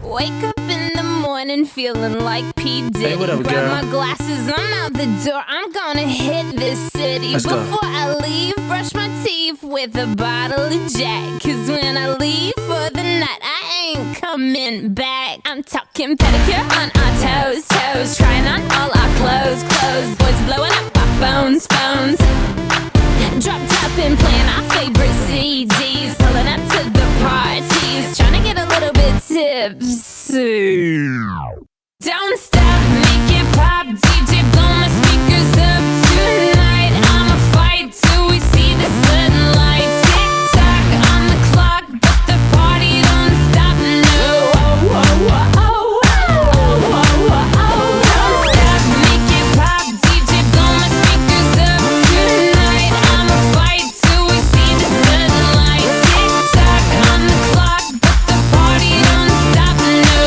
Wake up in the morning feeling like P. Diddy. Hey, what up, Grab girl? my glasses, I'm out the door. I'm gonna hit this city. Let's go. Before I leave, brush my teeth with a bottle of Jack. Cause when I leave for the night, I ain't coming back. I'm talking pedicure on our toes, toes. Trying on all our clothes, clothes. Boys blowing up our phones, phones. Drop top and playing our favorite CDs. Pulling up to the parties, trying to get a little bit tipsy. Don't stop, make it pop, DJ blow my speakers up tonight. I'ma fight till we see the sunlight. Tick tock on the clock, but the party don't stop. No. Don't stop, make it pop, DJ blow my speakers up tonight. I'ma fight till we see the sunlight. Tick tock on the clock, but the party don't stop. No.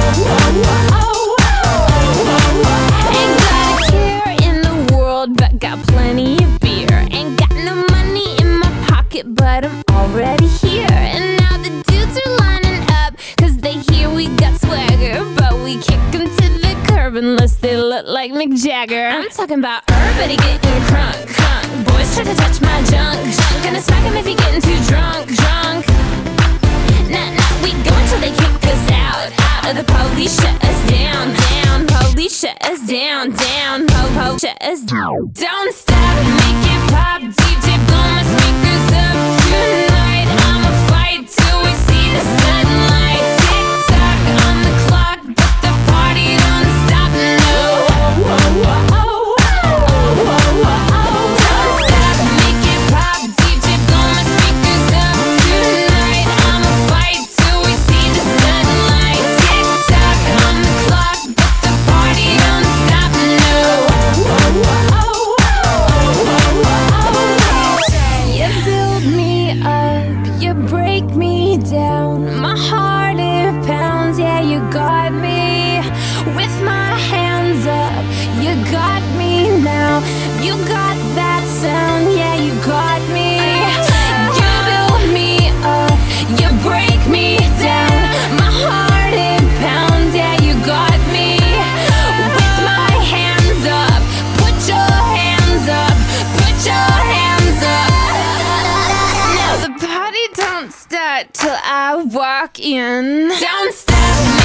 Ain't got a care in the world, but got plenty of beer. Ain't got no money in my pocket, but I'm already here. And now the dudes are lining up, cause they hear we got swagger. But we kick them to the curb unless they look like Mick Jagger. I'm talking about everybody getting crunk, crunk. Boys try to touch my junk, junk. Gonna smack him if he getting too drunk, drunk. Nah, nah, we go until they kick us out, out. Or the police shut us down, down. Police shut us down, down. Po, shut us down. Don't stop, make it pop, DJ blow my speakers up tonight. I'ma fight till we see the sunlight. Tick tock on the clock, but the party don't stop. No. Don't stop, make it pop, DJ blow my speakers up tonight. I'ma fight till we see the sunlight. Tick tock on the clock, but the party don't stop. No. You build me up, you break me down. My heart it pounds, yeah, you got me. With my hands up, you got me now. You got that sound, yeah, you got me. You build me up, you break me down. My heart it pounds, yeah, you got me. With my hands up, put your hands up, put your hands up. Now the party don't start till I walk in. Don't stop.